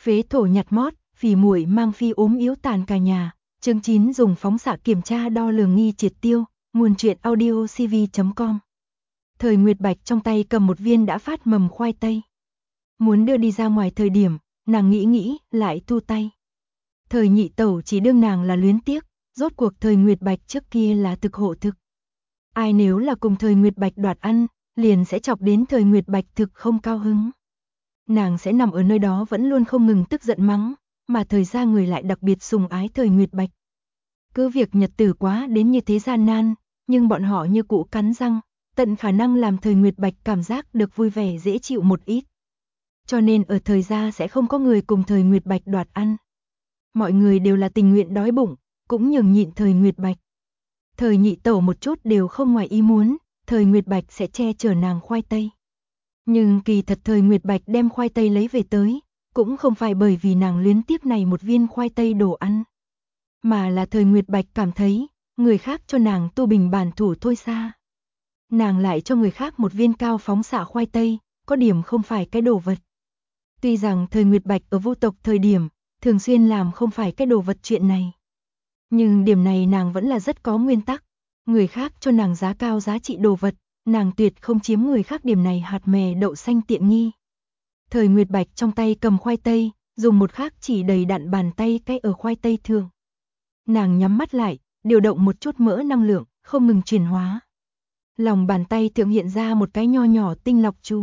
Phế thổ nhặt mót, phì muội mang phi ốm yếu tàn cả nhà. Chương 9 dùng phóng xạ kiểm tra đo lường nghi triệt tiêu. Nguồn truyện audio cv.com. Thời Nguyệt Bạch trong tay cầm một viên đã phát mầm khoai tây. Muốn đưa đi ra ngoài thời điểm, nàng nghĩ lại thu tay. Thời Nhị Tẩu chỉ đương nàng là luyến tiếc, rốt cuộc Thời Nguyệt Bạch trước kia là thực hộ thực. Ai nếu là cùng Thời Nguyệt Bạch đoạt ăn, liền sẽ chọc đến Thời Nguyệt Bạch thực không cao hứng. Nàng sẽ nằm ở nơi đó vẫn luôn không ngừng tức giận mắng, mà Thời gia người lại đặc biệt sùng ái Thời Nguyệt Bạch. Cứ việc nhật tử quá đến như thế gian nan, nhưng bọn họ như cũ cắn răng, tận khả năng làm Thời Nguyệt Bạch cảm giác được vui vẻ dễ chịu một ít. Cho nên ở Thời gia sẽ không có người cùng Thời Nguyệt Bạch đoạt ăn. Mọi người đều là tình nguyện đói bụng, cũng nhường nhịn Thời Nguyệt Bạch. Thời Nhị Tẩu một chút đều không ngoài ý muốn, Thời Nguyệt Bạch sẽ che chở nàng khoai tây. Nhưng kỳ thật Thời Nguyệt Bạch đem khoai tây lấy về tới, cũng không phải bởi vì nàng luyến tiếc này một viên khoai tây đồ ăn. Mà là Thời Nguyệt Bạch cảm thấy, người khác cho nàng tu bình bản thủ thôi xa. Nàng lại cho người khác một viên cao phóng xạ khoai tây, có điểm không phải cái đồ vật. Tuy rằng Thời Nguyệt Bạch ở vô tộc thời điểm, thường xuyên làm không phải cái đồ vật chuyện này. Nhưng điểm này nàng vẫn là rất có nguyên tắc. Người khác cho nàng giá cao giá trị đồ vật, nàng tuyệt không chiếm người khác điểm này hạt mè đậu xanh tiện nghi. Thời Nguyệt Bạch trong tay cầm khoai tây, dùng một khác chỉ đầy đặn bàn tay cái ở khoai tây thường. Nàng nhắm mắt lại, điều động một chút mỡ năng lượng, không ngừng chuyển hóa. Lòng bàn tay thượng hiện ra một cái nho nhỏ tinh lọc chú.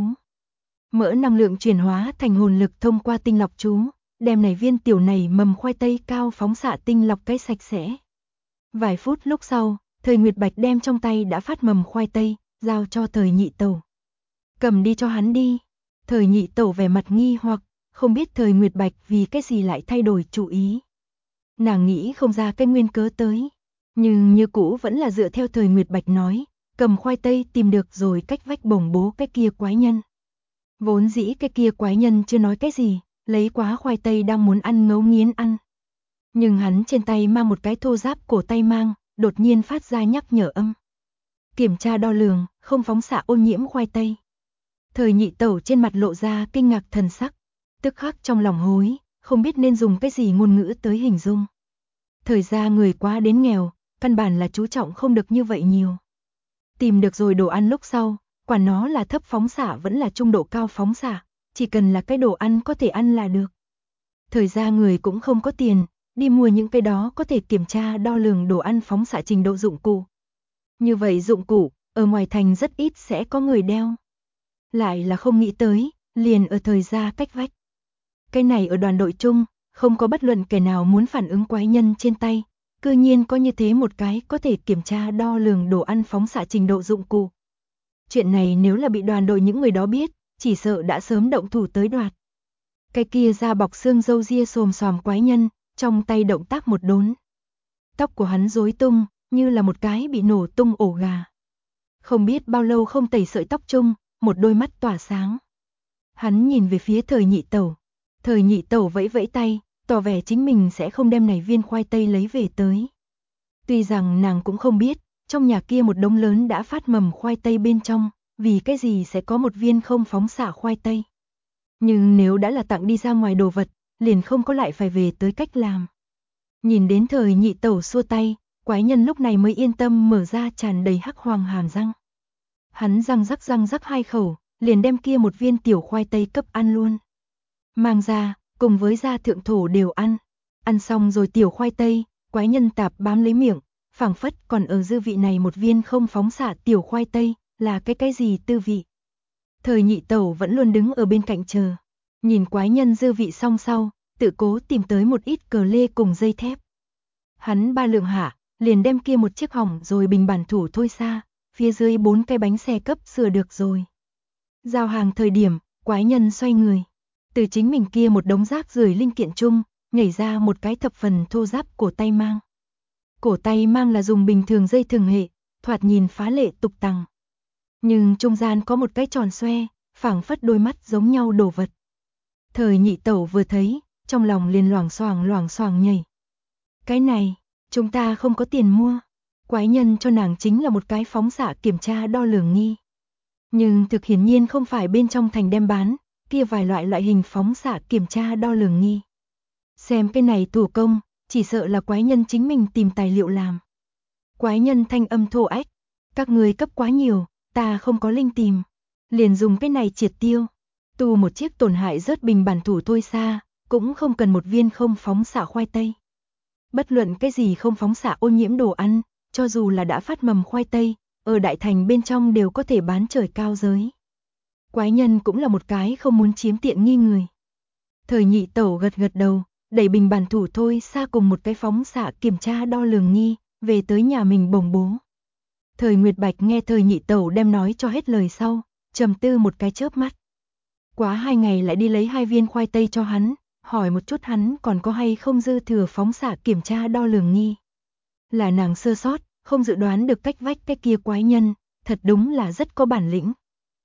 Mỡ năng lượng chuyển hóa thành hồn lực thông qua tinh lọc chú, đem này viên tiểu này mầm khoai tây cao phóng xạ tinh lọc cái sạch sẽ. Vài phút lúc sau, Thời Nguyệt Bạch đem trong tay đã phát mầm khoai tây, giao cho Thời Nhị Tẩu. Cầm đi cho hắn đi. Thời Nhị Tẩu vẻ mặt nghi hoặc, không biết Thời Nguyệt Bạch vì cái gì lại thay đổi chủ ý. Nàng nghĩ không ra cái nguyên cớ tới, nhưng như cũ vẫn là dựa theo Thời Nguyệt Bạch nói, cầm khoai tây tìm được rồi cách vách bổng bố cái kia quái nhân. Vốn dĩ cái kia quái nhân chưa nói cái gì, lấy quá khoai tây đang muốn ăn ngấu nghiến ăn. Nhưng hắn trên tay mang một cái thô giáp cổ tay mang, đột nhiên phát ra nhắc nhở âm. Kiểm tra đo lường, không phóng xạ ô nhiễm khoai tây. Thời Nhị Tẩu trên mặt lộ ra kinh ngạc thần sắc, tức khắc trong lòng hối, không biết nên dùng cái gì ngôn ngữ tới hình dung. Thời gia người quá đến nghèo, căn bản là chú trọng không được như vậy nhiều. Tìm được rồi đồ ăn lúc sau, quả nó là thấp phóng xạ vẫn là trung độ cao phóng xạ, chỉ cần là cái đồ ăn có thể ăn là được. Thời gia người cũng không có tiền, đi mua những cái đó có thể kiểm tra đo lường đồ ăn phóng xạ trình độ dụng cụ. Như vậy dụng cụ, ở ngoài thành rất ít sẽ có người đeo. Lại là không nghĩ tới, liền ở Thời gia cách vách. Cái này ở đoàn đội chung, không có bất luận kẻ nào muốn phản ứng quái nhân trên tay, cư nhiên có như thế một cái có thể kiểm tra đo lường đồ ăn phóng xạ trình độ dụng cụ. Chuyện này nếu là bị đoàn đội những người đó biết, chỉ sợ đã sớm động thủ tới đoạt. Cái kia da bọc xương râu ria xồm xoàm quái nhân, trong tay động tác một đốn. Tóc của hắn rối tung, như là một cái bị nổ tung ổ gà. Không biết bao lâu không tẩy sợi tóc chung, một đôi mắt tỏa sáng. Hắn nhìn về phía Thời Nhị Tẩu. Thời Nhị Tẩu vẫy vẫy tay, tỏ vẻ chính mình sẽ không đem này viên khoai tây lấy về tới. Tuy rằng nàng cũng không biết, trong nhà kia một đống lớn đã phát mầm khoai tây bên trong, vì cái gì sẽ có một viên không phóng xạ khoai tây. Nhưng nếu đã là tặng đi ra ngoài đồ vật, liền không có lại phải về tới cách làm. Nhìn đến Thời Nhị Tẩu xua tay, quái nhân lúc này mới yên tâm mở ra tràn đầy hắc hoàng hàm răng. Hắn răng rắc hai khẩu, liền đem kia một viên tiểu khoai tây cấp ăn luôn. Mang ra, cùng với da thượng thổ đều ăn. Ăn xong rồi tiểu khoai tây, quái nhân tạp bám lấy miệng, phảng phất còn ở dư vị này một viên không phóng xạ tiểu khoai tây, là cái gì tư vị. Thời Nhị Tẩu vẫn luôn đứng ở bên cạnh chờ, nhìn quái nhân dư vị xong sau, tự cố tìm tới một ít cờ lê cùng dây thép. Hắn ba lượng hạ, liền đem kia một chiếc hỏng rồi bình bản thủ thôi xa, phía dưới 4 cái bánh xe cấp sửa được rồi. Giao hàng thời điểm, quái nhân xoay người, từ chính mình kia một đống rác rưởi linh kiện chung, nhảy ra một cái thập phần thô ráp cổ tay mang. Cổ tay mang là dùng bình thường dây thường hệ, thoạt nhìn phá lệ tục tằng. Nhưng trung gian có một cái tròn xoe, phảng phất đôi mắt giống nhau đồ vật. Thời Nhị Tẩu vừa thấy, trong lòng liền loảng xoảng nhảy. Cái này, chúng ta không có tiền mua. Quái nhân cho nàng chính là một cái phóng xạ kiểm tra đo lường nghi. Nhưng thực hiển nhiên không phải bên trong thành đem bán, kia vài loại hình phóng xạ kiểm tra đo lường nghi. Xem cái này thủ công, chỉ sợ là quái nhân chính mình tìm tài liệu làm. Quái nhân thanh âm thô ách, các người cấp quá nhiều, ta không có linh tìm, liền dùng cái này triệt tiêu. Tu một chiếc tổn hại rớt bình bản thủ thôi xa, cũng không cần một viên không phóng xạ khoai tây. Bất luận cái gì không phóng xạ ô nhiễm đồ ăn, cho dù là đã phát mầm khoai tây, ở đại thành bên trong đều có thể bán trời cao giới. Quái nhân cũng là một cái không muốn chiếm tiện nghi người. Thời Nhị Tẩu gật gật đầu, đẩy bình bản thủ thôi xa cùng một cái phóng xạ kiểm tra đo lường nghi, về tới nhà mình bồng bố. Thời Nguyệt Bạch nghe Thời Nhị Tẩu đem nói cho hết lời sau, trầm tư một cái chớp mắt. Quá 2 ngày lại đi lấy 2 viên khoai tây cho hắn, hỏi một chút hắn còn có hay không dư thừa phóng xạ kiểm tra đo lường nghi. Là nàng sơ sót, không dự đoán được cách vách cái kia quái nhân, thật đúng là rất có bản lĩnh.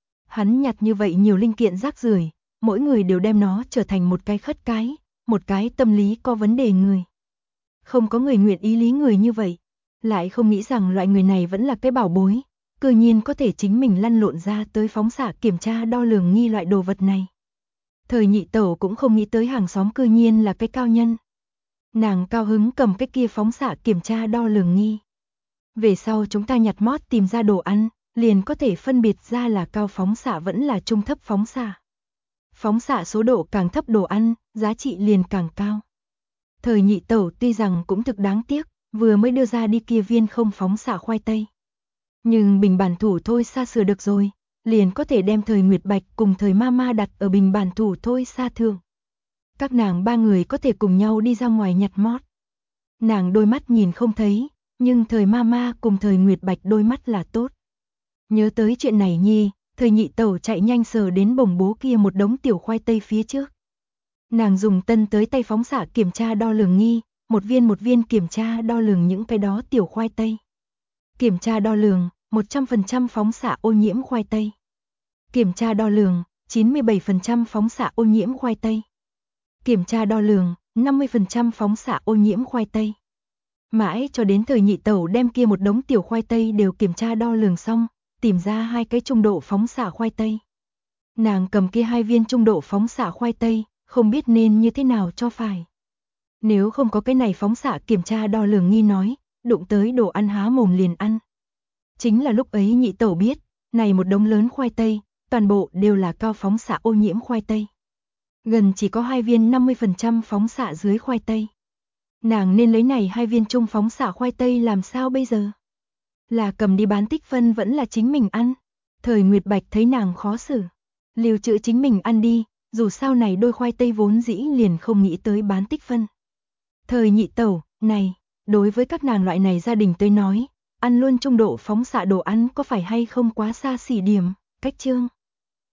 Hắn nhặt như vậy nhiều linh kiện rác rưởi, mỗi người đều đem nó trở thành một cái khất cái, một cái tâm lý có vấn đề người. Không có người nguyện ý lý người như vậy, lại không nghĩ rằng loại người này vẫn là cái bảo bối, cư nhiên có thể chính mình lăn lộn ra tới phóng xạ kiểm tra đo lường nghi loại đồ vật này. Thời Nhị Tẩu cũng không nghĩ tới hàng xóm cư nhiên là cái cao nhân. Nàng cao hứng cầm cái kia phóng xạ kiểm tra đo lường nghi. Về sau chúng ta nhặt mót tìm ra đồ ăn, liền có thể phân biệt ra là cao phóng xạ vẫn là trung thấp phóng xạ. Phóng xạ số độ càng thấp đồ ăn, giá trị liền càng cao. Thời Nhị Tẩu tuy rằng cũng thực đáng tiếc, vừa mới đưa ra đi kia viên không phóng xạ khoai tây. Nhưng bình bản thủ thôi xa sửa được rồi, liền có thể đem Thời Nguyệt Bạch cùng Thời Mama đặt ở bình bản thủ thôi xa thường. Các nàng 3 người có thể cùng nhau đi ra ngoài nhặt mót. Nàng đôi mắt nhìn không thấy, nhưng Thời Mama cùng Thời Nguyệt Bạch đôi mắt là tốt. Nhớ tới chuyện này nhi, Thời Nhị Tẩu chạy nhanh sờ đến bồng bố kia một đống tiểu khoai tây phía trước. Nàng dùng tân tới tay phóng xạ kiểm tra đo lường nghi, một viên kiểm tra đo lường những cái đó tiểu khoai tây. Kiểm tra đo lường, 100% phóng xạ ô nhiễm khoai tây. Kiểm tra đo lường, 97% phóng xạ ô nhiễm khoai tây. Kiểm tra đo lường, 50% phóng xạ ô nhiễm khoai tây. Mãi cho đến Thời Nhị Tẩu đem kia một đống tiểu khoai tây đều kiểm tra đo lường xong, tìm ra 2 cái trung độ phóng xạ khoai tây. Nàng cầm kia 2 viên trung độ phóng xạ khoai tây, không biết nên như thế nào cho phải. Nếu không có cái này phóng xạ kiểm tra đo lường nghi nói, đụng tới đồ ăn há mồm liền ăn. Chính là lúc ấy Nhị Tẩu biết, này một đống lớn khoai tây, toàn bộ đều là cao phóng xạ ô nhiễm khoai tây. Gần chỉ có 2 viên 50% phóng xạ dưới khoai tây. Nàng nên lấy này 2 viên trung phóng xạ khoai tây làm sao bây giờ? Là cầm đi bán tích phân vẫn là chính mình ăn? Thời Nguyệt Bạch thấy nàng khó xử. Lưu trữ chính mình ăn đi, dù sao này đôi khoai tây vốn dĩ liền không nghĩ tới bán tích phân. Thời Nhị Tẩu, này, đối với các nàng loại này gia đình tới nói, ăn luôn trung độ phóng xạ đồ ăn có phải hay không quá xa xỉ điểm, cách chương.